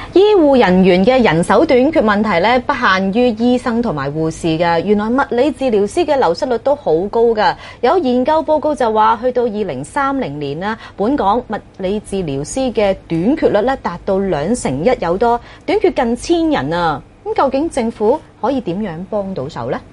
醫護人員嘅人手短缺問題咧，不限於醫生同埋護士嘅，原來物理治療師嘅流失率都好高㗎。有研究報告就話，去到2030年啦，本港物理治療師嘅短缺率咧達到1/2有多，短缺近1000人啊！咁究竟政府可以點樣幫到手呢？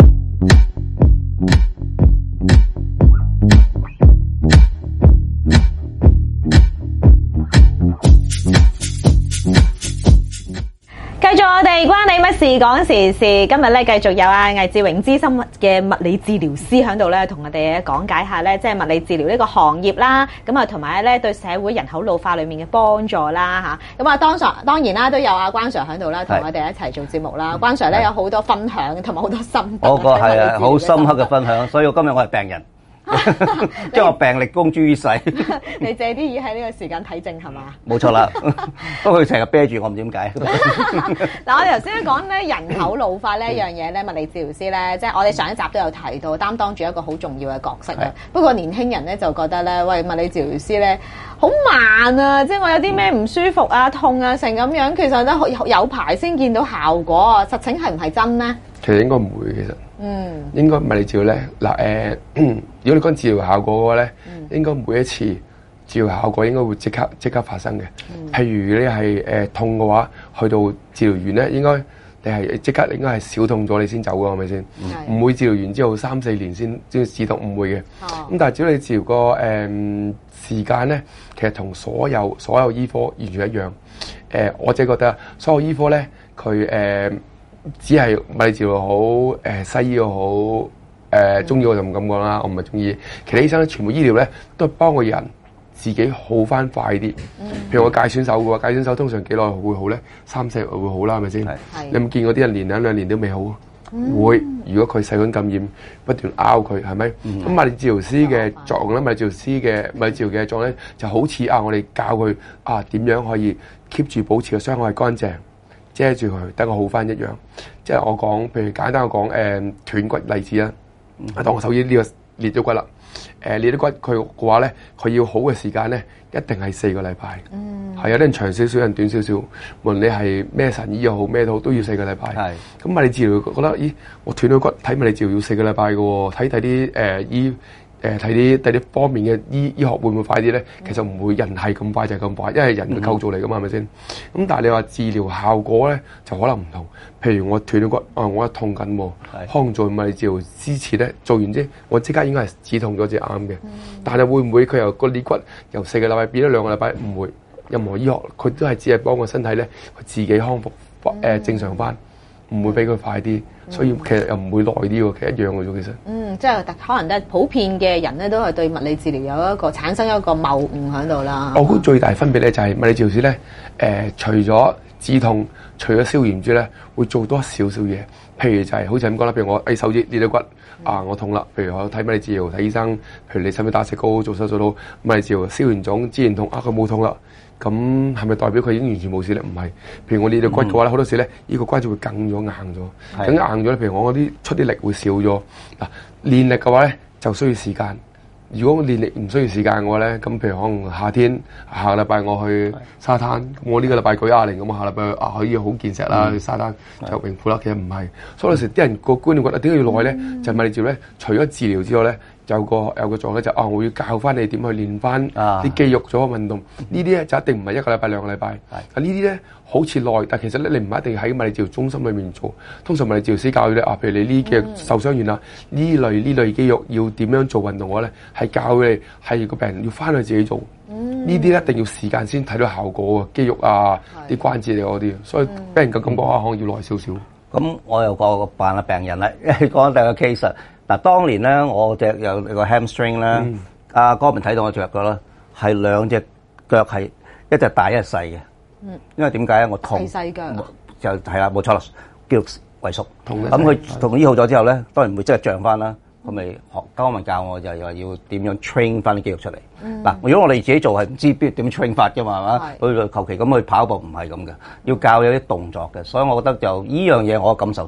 繼續我哋關你乜事講時事，今日咧繼續有魏志榮資深嘅物理治療師喺度咧，同我哋講解下咧，即係物理治療呢個行業啦，咁啊同埋咧對社會人口老化裏面嘅幫助啦嚇。咁啊當然啦，都有阿關 Sir 喺度啦，同我哋一齊做節目啦。關 Sir 咧有好多分享同埋好多心得。 我個係啊，好深刻嘅分享，所以今日我係病人。將我病歷公諸於世。 你借啲意喺呢個時間睇症係嘛？ 冇錯啦，不過佢成日啤住我，唔知點解。 嗱，我哋頭先講咧人口老化呢一樣嘢咧，物理治療師咧，即係我哋上一集都有提到，擔當住一個好重要嘅角色嘅。不過年輕人咧就覺得咧，喂，物理治療師咧好慢啊，即係我有啲咩唔舒服啊、痛啊成咁樣，其實咧有排先見到效果啊。實情係唔係真咧？ 其實應該唔會，其實。應該物理治療咧，如果你講治療效果嘅話咧，應該每一次治療效果應該會即刻發生嘅。譬如你係痛嘅話，去到治療完咧，應該你係即刻應該係少痛咗你先走㗎，係咪先？唔會治療完之後3-4年先止痛，唔會嘅。咁但係只要你治療個時間咧，其實同所有醫科完全一樣。我自己覺得所有醫科咧，佢只係物理治療好，西醫又好，中醫我就唔敢講啦，我唔係中醫。其他醫生咧，全部醫療咧都係幫個人自己好翻快啲。譬如我介選手嘅話，介選手通常幾耐會好咧？3-4日會好啦，係咪先？你有冇見過啲人連1-2年都未好？會，如果佢細菌感染不斷拗佢，係咪？咁物理治療師嘅作用咧，物理治療嘅作用咧，就好似我哋教佢點樣可以 keep 住保持個傷口係乾淨。遮住佢，等我好翻一樣。即係我講，譬如簡單我講，斷骨例子啦。當我手指呢個裂咗骨啦，裂咗骨佢嘅話咧，佢要好嘅時間咧，一定係4個禮拜。係有啲人長少少，有人短少少。無論你係咩神醫又好，咩都好，都要4個禮拜。咁物理治療覺得，咦，我斷咗骨，睇物理治療要4個禮拜嘅喎。睇啲睇啲方面嘅醫學會唔會快啲咧？其實唔會，人係咁快就係咁快，因為人嘅構造嚟噶嘛，係咪先？咁但係你話治療效果咧，就可能唔同。譬如我斷咗骨，我一痛緊喎，康做物理治療之前咧，做完啫，我即刻應該係止痛咗至啱嘅。但係會唔會佢由個裂骨由4個禮拜變咗2個禮拜？唔會，任何醫學佢都係只係幫個身體咧，佢自己康復正常翻。唔會比佢快啲，所以其實又唔會耐啲喎，其實一樣嘅啫，其實。 即係可能普遍嘅人咧，都係對物理治療有產生一個謬誤喺度啦。 我估最大分別咧就係物理治療師咧，除咗止痛、除咗消炎之咧，會做多少少嘢。譬如就係好似咁講啦，譬如我手指裂咗骨，我痛啦。譬如我睇物理治療睇醫生，譬如你使唔使打石膏做手術到物理治療消完腫、止完痛，佢冇痛啦。咁係咪代表佢已經完全冇事咧？唔係，譬如我裂咗骨嘅話咧，好多時咧，呢個關節會梗咗、硬咗，梗硬咗咧。譬如我嗰啲出啲力會少咗。嗱，練力嘅話咧，就需要時間。如果練力唔需要時間嘅話咧，咁譬如可能夏天下個禮拜我去沙灘，我呢個禮拜舉啞鈴咁，下禮拜可以好健碩啦，去沙灘就泳褲啦。其實唔係，所以有時啲人個觀念覺得點解要耐咧？就係物理治療咧，除咗治療之外咧。有個作用咧，就我要教翻你點去練翻啲肌肉做個運動。呢啲咧就一定唔係1個禮拜、2個禮拜。呢啲咧好似耐，但其實咧你唔一定喺物理治療中心裏面做。通常物理治療師教你譬如你呢幾日受傷完啦，呢類肌肉要點樣做運動嘅話咧，係教你係個病人要翻去自己做。呢啲一定要時間先睇到效果啊，肌肉啲關節嗰啲，所以俾人嘅感覺可能要耐少少。 咁我又扮下病人啦，講第個 case。嗱，當年咧，我隻有個 hamstring 咧，阿哥咪睇到我著腳啦，係2隻腳係一隻大一隻細嘅。因為點解咧？我痛細腳就係啦，冇錯啦，肌肉萎縮。咁佢同醫好咗之後咧，當然會即係脹翻啦。佢咪學當我問教我就話要點樣 train 翻啲肌肉出嚟。嗱，如果我哋自己做係唔知點 train 法㗎嘛，係嘛？佢求其咁去跑步唔係咁嘅，要教有啲動作嘅。所以我覺得就依樣嘢我感受到咯。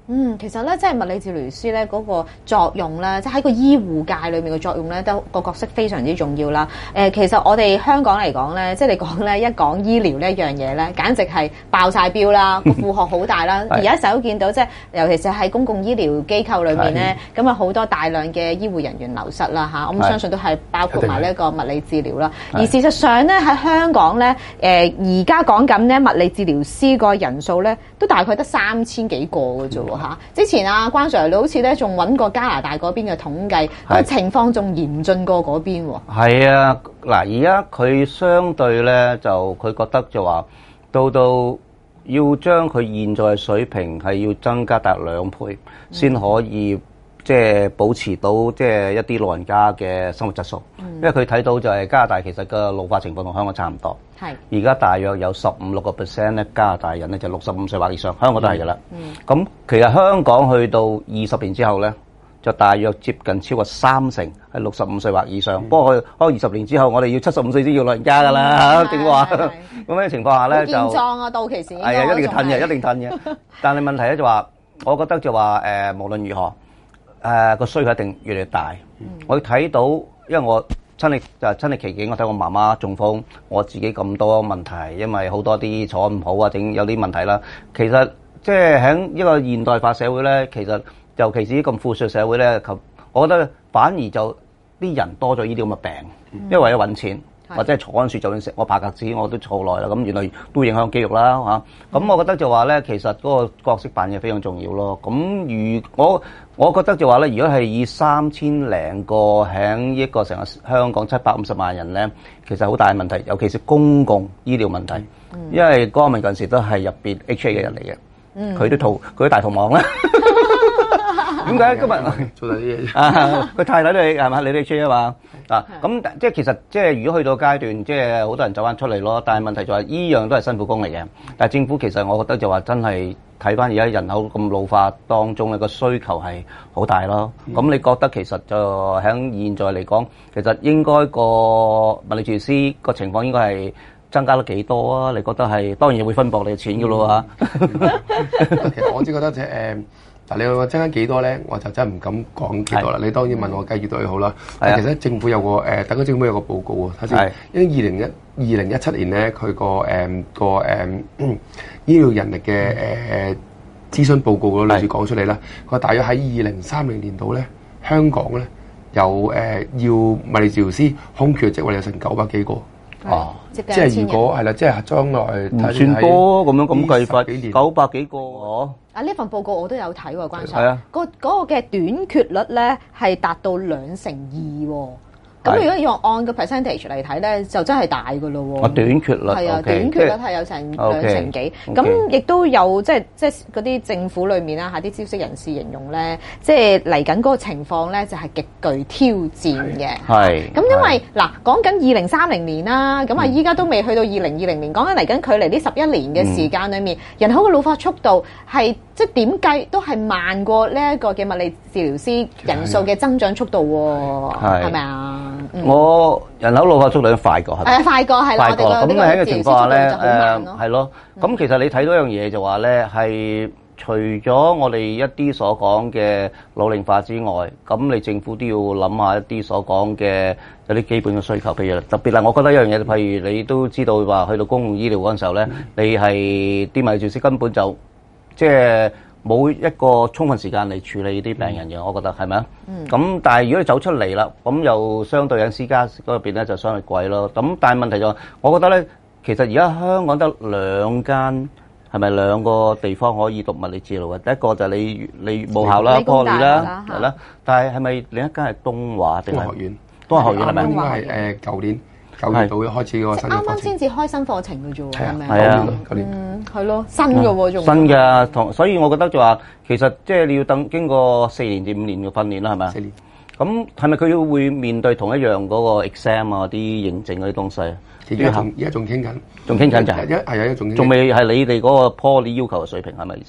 其實咧，即係物理治療師咧嗰個作用咧，即係喺個醫護界裏面嘅作用咧，都個角色非常之重要啦。其實我哋香港嚟講咧，即係你講咧，一講醫療呢一樣嘢咧，簡直係爆晒標啦，個負荷好大啦。而家成日都見到，即係尤其是喺公共醫療機構裏面咧，咁啊好多大量嘅醫護人員流失啦嚇。我相信都係包括埋呢一個物理治療啦。而事實上咧，喺香港咧，而家講緊咧物理治療師個人數咧，都大概得3000幾個嘅啫喎。之前啊，關 Sir 你好似咧仲揾過加拿大嗰邊嘅統計，個情況仲嚴峻過嗰邊喎。 係啊，嗱，而家佢相對咧就佢覺得就話到要將佢現在嘅水平係要增加達2倍，先可以即係保持到即係一啲老人家嘅生活質素。因為佢睇到就係加拿大其實個老化情況同香港差唔多。而家大約有15-16% 咧，加拿大人咧就65歲或以上，香港都係㗎啦。咁其實香港去到20年之後咧，就大約接近超過30%係65歲或以上。不過可能20年之後，我哋要75歲先要老人家㗎啦。點話？咁嘅情況下咧就健壯啊，到期時係啊，一定要褪嘅，一定褪嘅。但係問題咧就話，我覺得就話無論如何，個需求一定越嚟越大。我睇到，因為我親歷其境，我睇我媽媽中風，我自己咁多問題，因為好多啲坐唔好啊，整有啲問題啦。其實即係喺一個現代化社會咧，其實尤其是咁富庶社會咧，我覺得反而就啲人多咗呢啲咁嘅病，因為為咗揾錢。或者係坐安樹就算食我爬格子我都坐耐啦，咁原來都影響肌肉啦嚇。咁我覺得就話咧，其實嗰個角色扮演非常重要咯。咁我覺得就話咧，如果係以3000零個喺一個成個香港750萬人咧，其實好大嘅問題，尤其是公共醫療問題。因為江文近時都係入邊 HA 嘅人嚟嘅，佢都大逃亡啦。點解今日做晒啲嘢？ 佢太太都係嘛？你都 HA 啊嘛？咁即係其實即係如果去到階段，即係好多人走翻出嚟咯。但係問題就係依樣都係辛苦工嚟嘅。但係政府其實我覺得就話真係睇翻而家人口咁老化當中咧，個需求係好大咯。咁你覺得其實就喺現在嚟講，其實應該個物理治療師個情況應該係增加得幾多啊？你覺得係當然會分薄你嘅錢㗎咯嚇。 其實我只覺得嗱，你話增加幾多咧？我就真係唔敢講幾多啦。你當然問我計越多越好啦。其實政府有個等緊政府有個報告啊，睇先。因為2017年咧，佢個醫療人力嘅諮詢報告嗰度，類似講出嚟啦。佢話大約喺2030年度咧，香港咧有要物理治療師空缺職位有成900幾個。 哦， 即係如果係啦，即係將來唔算多咁樣咁計法，900幾個哦。 呢份報告我都有睇喎，關 Sir。 係啊， 嗰個嘅短缺率咧係達到2%喎。咁如果要按個 percentage 嚟睇咧，就真係大㗎咯喎。 短缺率係啊，短缺率係有成2成幾。咁亦都有即係嗰啲政府裏面啦啲消息人士形容咧，即係嚟緊嗰個情況咧就係極具挑戰嘅。係。咁因為嗱講緊2030年啦，咁依家都未去到2020年，講緊嚟緊距離呢11年嘅時間裏面，人口嘅老化速度係即係點計都係慢過呢一個嘅物理治療師人數嘅增長速度喎，係咪啊？ 我人口老化速度快過係咪？ 快過係啦。快過咁你喺個情況下咧，係咯。咁其實你睇到一樣嘢就話咧，係除咗我哋一啲所講嘅老齡化之外，咁你政府都要諗下一啲所講嘅有啲基本嘅需求，譬如特別係我覺得一樣嘢，譬如你都知道話去到公共醫療嗰陣時候咧，你係啲物理治療師根本就即係冇一個充分時間嚟處理啲病人嘅，我覺得係咪啊？咁但係如果你走出嚟啦，咁又相對喺私家嗰邊咧就相對貴咯。咁但係問題就係，我覺得咧，其實而家香港得2間，係咪2個地方可以讀物理治療嘅？第一個就係你母校啦，Poly啦，係啦。但係係咪另一間係東華定係東華學院？ 東華學院係咪？ 應該係舊年9月度開始嗰個新嘅課程。 啱啱先至開新課程嘅啫喎，係咪？ 係啊， 舊年。 係咯，新嘅喎，仲新嘅，所以我覺得就話其實即係你要等經過4年至5年嘅訓練啦，係咪啊？4年。咁係咪佢會面對同一樣嗰個 exam 啊啲認證嗰啲東西啊？ 而家仲傾緊， 仲傾緊就係係啊，仲未係你哋嗰個 Poly 要求嘅水平係咪意思？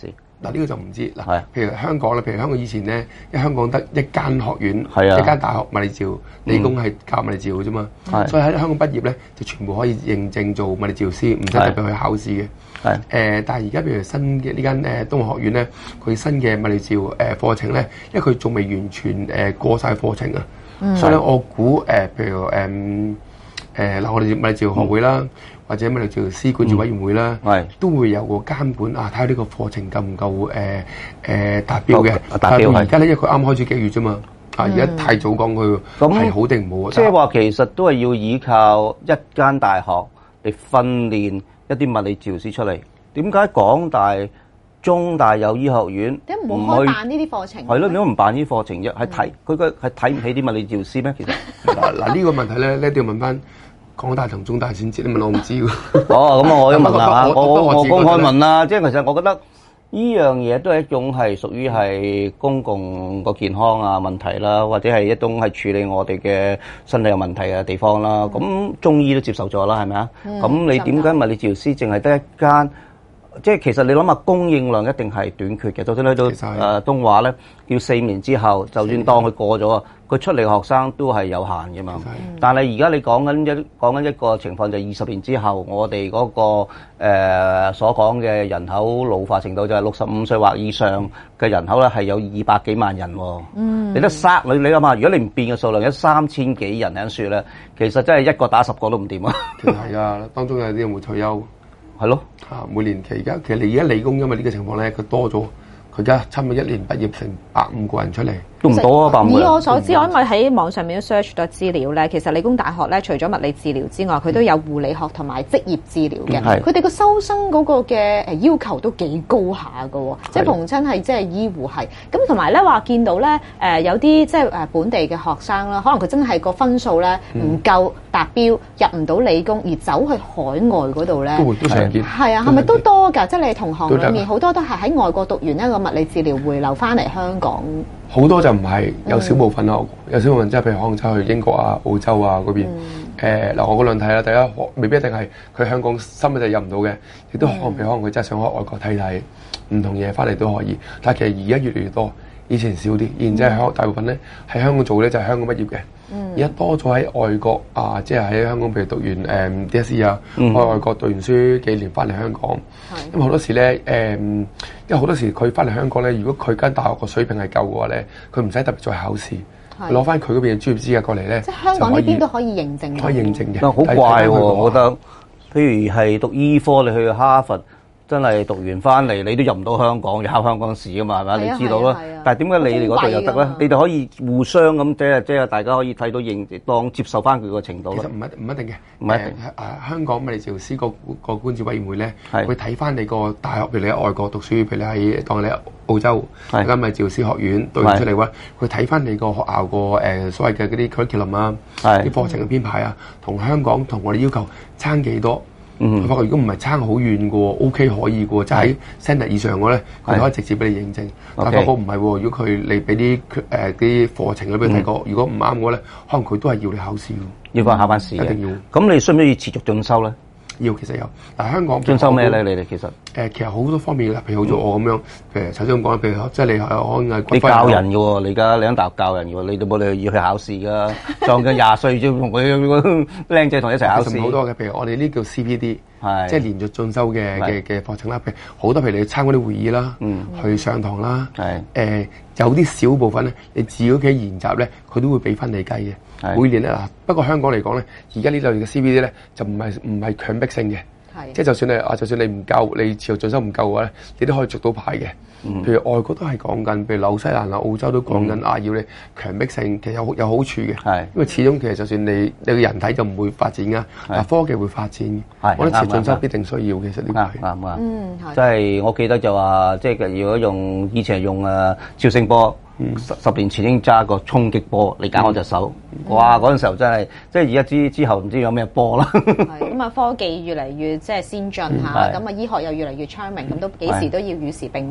嗱呢個就唔知嗱。 係譬如香港咧，譬如香港以前咧，因為香港得一間學院， 係啊一間大學物理治療，理工係教物理治療嘅啫嘛。 係所以喺香港畢業咧，就全部可以認證做物理治療師，唔使特別去考試嘅。 係但係而家譬如新嘅呢間東華學院咧，佢新嘅物理治療課程咧，因為佢仲未完全過晒課程啊，所以咧我估譬如嗱我哋物理治療學會啦，或者物理治療師管治委員會啦，都會有個監管啊，睇下呢個課程夠唔夠達標嘅。 達標係而家咧，因為佢啱開始幾個月啫嘛，而家太早講佢係好定唔好。 即係話其實都係要依靠一間大學嚟訓練一啲物理治療師出嚟。點解港大、中大有醫學院點解唔開辦呢啲課程？ 係咯，點解唔辦呢啲課程啫？係睇唔起啲物理治療師咩？其實嗱呢個問題咧，一定要問翻港大同中大先知。你問我唔知喎。 哦，咁我都問啦，我公開問啦。 啦。 即係其實我覺得呢樣嘢都係一種係屬於係公共個健康啊問題啦，或者係一種係處理我哋嘅身體有問題嘅地方啦。咁中醫都接受咗啦，係咪啊？咁你點解物理治療師淨係得一間？即係其實你諗下，供應量一定係短缺嘅。就算去到東華咧，要4年之後，就算當佢過咗啊，佢出嚟嘅學生都係有限嘅嘛。但係而家你講緊一個情況，就係20年之後，我哋嗰個所講嘅人口老化程度就係65歲或以上嘅人口咧，係有200幾萬人喎。你諗下，如果你唔變嘅數量有3000幾人喺樹咧，其實真係一個打10個都唔掂啊。 其實係啊，當中有啲人會退休。 係咯， 每年其實你而家理工因為呢個情況咧，佢多咗，佢而家差唔多1年畢業成150個人出嚟。 都唔多啊，150個人。 以我所知，我因為喺網上面都 search 到資料咧，其實理工大學咧，除咗物理治療之外，佢都有護理學同埋職業治療嘅。佢哋個收生嗰個嘅要求都幾高下㗎喎，即係逢親係即係醫護系。咁同埋咧話見到咧有啲即係本地嘅學生啦，可能佢真係個分數咧唔夠達標，入唔到理工而走去海外嗰度咧， 都常見。 係啊，係咪都多㗎？即係你同行裏面好多都係喺外國讀完一個物理治療回流翻嚟香港。 好多就唔係，有少部分咯，有少部分即係譬如可能走去英國啊、澳洲啊嗰邊。嗱，我嗰兩睇啦，第一未必一定係佢香港深就入唔到嘅，亦都可能佢真係想去外國睇睇唔同嘢翻嚟都可以。但係其實而家越嚟越多，以前少啲，然之後大部分咧喺香港做咧就係香港畢業嘅。而家多咗喺外國啊，即係喺香港譬如讀完DSE 啊，喺外國讀完書幾年翻嚟香港。咁好多時咧因為好多時佢翻嚟香港咧，如果佢間大學個水平係夠嘅話咧，佢唔使特別再考試，攞翻佢嗰邊嘅專業資格過嚟咧， 即係香港呢邊都可以認證。 可以認證嘅。 好怪喎，我覺得，譬如係讀醫科，你去哈佛。真係讀完翻嚟，你都入唔到香港，要考香港試噶嘛，係咪？你知道啦。但係點解你哋嗰度又得咧？你哋可以互相咁即係大家可以睇到當接受翻佢個程度咯。 其實唔一定嘅， 唔一定。 香港物理治療師個管治委員會咧，會睇翻你個大學，譬如你喺外國讀書，譬如你喺當你喺澳洲間物理治療師學院讀完出嚟嘅話，佢睇翻你個學校個所謂嘅嗰啲 curriculum 啊，啲課程嘅編排啊，同香港同我哋要求差幾多？佢發覺如果唔係差好遠嘅喎 ，OK 可以嘅喎，即係喺 standard 以上嘅咧，佢可以直接俾你認證。但發覺唔係喎，如果佢你俾啲課程咧俾你睇過，如果唔啱嘅咧，可能佢都係要你考試喎。 要翻考翻試一定要。咁你需唔需要持續進修咧？ 要，其實有。嗱，香港進修咩咧？你哋其實其實好多方面啦，譬如好似我咁樣，譬如頭先咁講，譬如即係你可以你教人嘅喎，你而家你喺大學教人嘅喎，你都冇理由要去考試噶，撞緊20歲啫，同佢僆仔同一齊考試。 好多嘅，譬如我哋呢叫 CPD，即係連續進修嘅課程啦。譬如好多，譬如你參加啲會議啦，去上堂啦，有啲小部分咧，你自己屋企研習咧，佢都會俾翻你計嘅。每年咧嗱，不過香港嚟講咧，而家呢類嘅 CPD 咧就唔係強迫性嘅，即係就算你唔夠，你持續進修唔夠嘅話咧，你都可以續到牌嘅。譬如外國都係講緊，譬如紐西蘭啊、澳洲都講緊要你強迫性，其實有好處嘅。因為始終其實就算你個人體就唔會發展噶，但科技會發展。我覺得持續進修必定需要，其實呢個係啱。即係我記得就話，即係如果以前係用超聲波。10年前已經揸個衝擊波嚟搞我隻手，哇！嗰陣時候真係，即係而家之後唔知有咩波啦。 咁啊，科技越嚟越即係先進嚇，咁啊醫學又越嚟越昌明，咁都幾時都要與時並進嘅。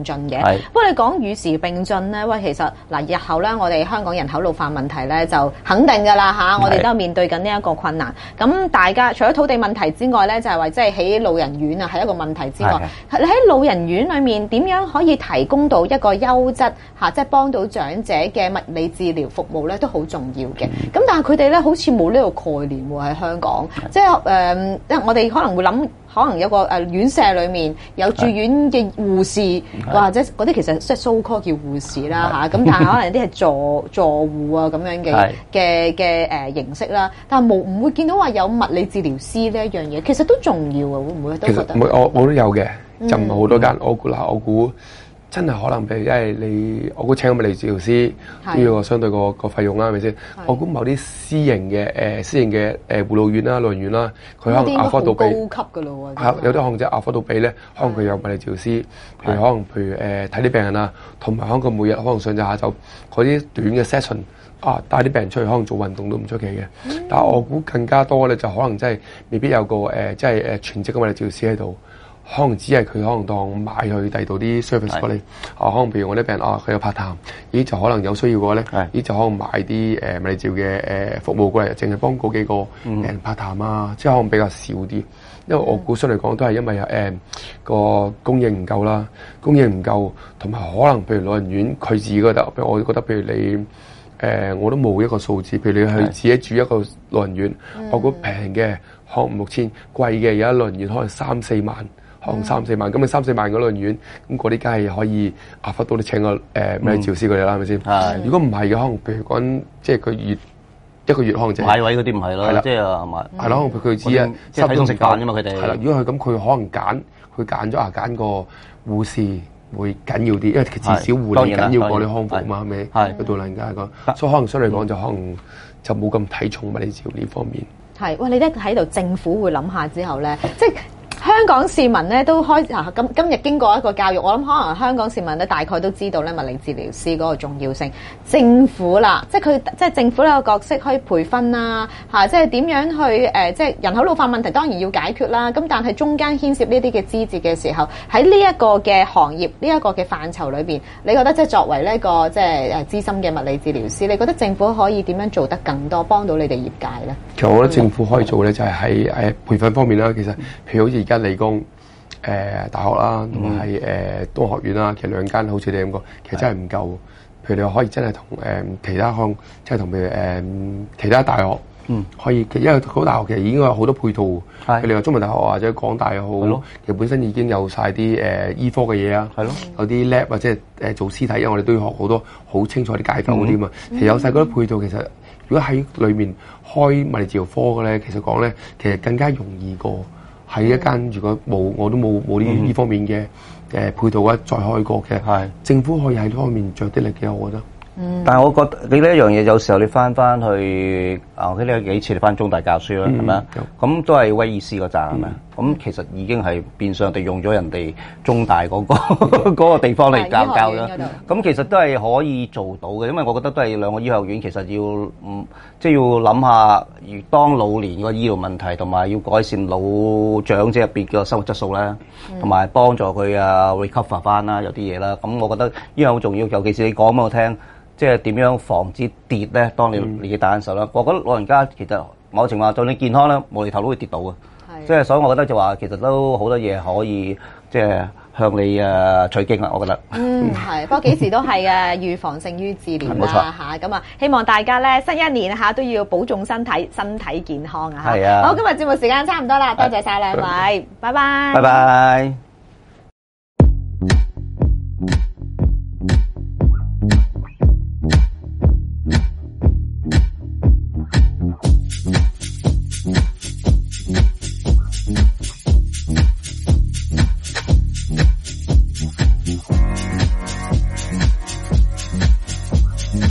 係不過你講與時並進咧，喂，其實嗱，日後咧，我哋香港人口老化問題咧就肯定㗎啦嚇，我哋都係面對緊呢一個困難。咁大家除咗土地問題之外咧，就係話即係起老人院啊，係一個問題之外，你喺老人院裏面點樣可以提供到一個優質嚇，即係幫到長者嘅物理治療服務咧，都好重要嘅。咁但係佢哋咧好似冇呢個概念喎喺香港，即係我哋可能會諗。可能有個院舍裏面有住院嘅護士，或者嗰啲其實即係 so call 叫護士啦嚇，咁但係可能有啲係助護啊咁樣嘅形式啦。但係唔會見到話有物理治療師呢一樣嘢，其實都重要啊，會唔會都覺得？ 其實我都有嘅，就唔係好多間。我估真係可能譬如，因為我估請個物理治療師都要相對個費用啦，係咪先？我估某啲私營嘅護老院啦、老人院啦，佢可能壓科到俾高級㗎咯喎。 有啲可能即係壓科到俾咧，可能佢有物理治療師，譬如睇啲病人啊，同埋可能佢每日可能上晝下晝嗰啲短嘅 session 帶啲病人出去可能做運動都唔出奇嘅。但係我估更加多咧，就可能真係未必有個即係全職嘅物理治療師喺度。可能只係佢可能當買去第度啲 service 過嚟，可能譬如我啲病人佢有 part time，咦就可能有需要嘅話咧，咦就可能買啲物理治療嘅服務過嚟，淨係幫嗰幾個病人 part time 啊，即係可能比較少啲，因為我估相嚟講都係因為個供應唔夠啦，供應唔夠，同埋可能譬如老人院佢自己覺得，我覺得譬如你我都冇一個數字，譬如你去自己住一個老人院，我估平嘅可能5、6千，貴嘅有一老人院可能3、4萬。可能3、4萬，咁你3、4萬嗰老人院，咁嗰啲梗係可以壓忽到你請個物理治療師佢哋啦，係咪先？如果唔係嘅，可能譬如講，即係佢一個月可能就買位嗰啲唔係咯，即係買係咯，佢只係即係睇餸食飯啫嘛，佢哋係啦。如果佢咁，佢可能佢揀咗揀個護士會緊要啲，因為至少護理緊要過啲康復嘛，係咪？係嗰度啦，而家講，所以可能相對嚟講就可能就冇咁睇重物理治療呢方面。 係，喂，你咧喺度政府會諗下之後咧，即係。香港市民咧都今日經過一個教育，我諗可能香港市民咧大概都知道咧物理治療師嗰個重要性。政府啦，即係政府呢個角色可以培訓啦，即係點樣去即係人口老化問題當然要解決啦。咁但係中間牽涉呢啲嘅枝節嘅時候，喺呢一個嘅行業呢一個嘅範疇裏邊，你覺得即係作為呢個即係資深嘅物理治療師，你覺得政府可以點樣做得更多，幫到你哋業界咧？ 其實我覺得政府可以做咧，就係喺培訓方面啦。其實譬如好似而家理工大學啦，同埋係東學院啦，其實兩間好似你咁講，其實真係唔夠。譬如你話可以真係同其他項，即係同譬如其他大學，可以，因為好多大學其實已經有好多配套。譬如你話中文大學或者港大又好，其實本身已經有晒啲醫科嘅嘢啊，有啲 lab 或者係做屍體，因為我哋都要學好多好清楚啲解剖嗰啲嘛。其實有晒嗰啲配套，其實如果喺裏面開物理治療科嘅咧，其實講咧，其實更加容易過。喺一間如果我都冇呢方面嘅配套啊，再開過嘅，政府可以喺呢方面着啲力嘅，我覺得。 但係我覺得你呢一樣嘢，有時候你翻去我記得有幾次你翻中大教書啦，係咪啊？咁都係威爾斯嗰站係咪？咁其實已經係變相地用咗人哋中大嗰個地方嚟教啦。咁其實都係可以做到嘅，因為我覺得都係兩個醫學院其實要即係要諗下，當老年個醫療問題同埋要改善老長者入邊嘅生活質素啦，同埋幫助佢recover 翻啦，有啲嘢啦。咁我覺得呢樣好重要，尤其是你講俾我聽。即係點樣防止跌咧？當你年紀大嘅時候啦，我覺得老人家其實某程度上，就你健康咧，無厘頭都會跌倒嘅。即係所以，我覺得就話其實都好多嘢可以即係向你取經啦。我覺得。 係，不過幾時都係嘅，預防勝於治療啦嚇。咁希望大家咧新一年都要保重身體健康啊嚇。係啊。好，今日節目時間差唔多啦，多謝晒兩位，拜拜。 拜拜。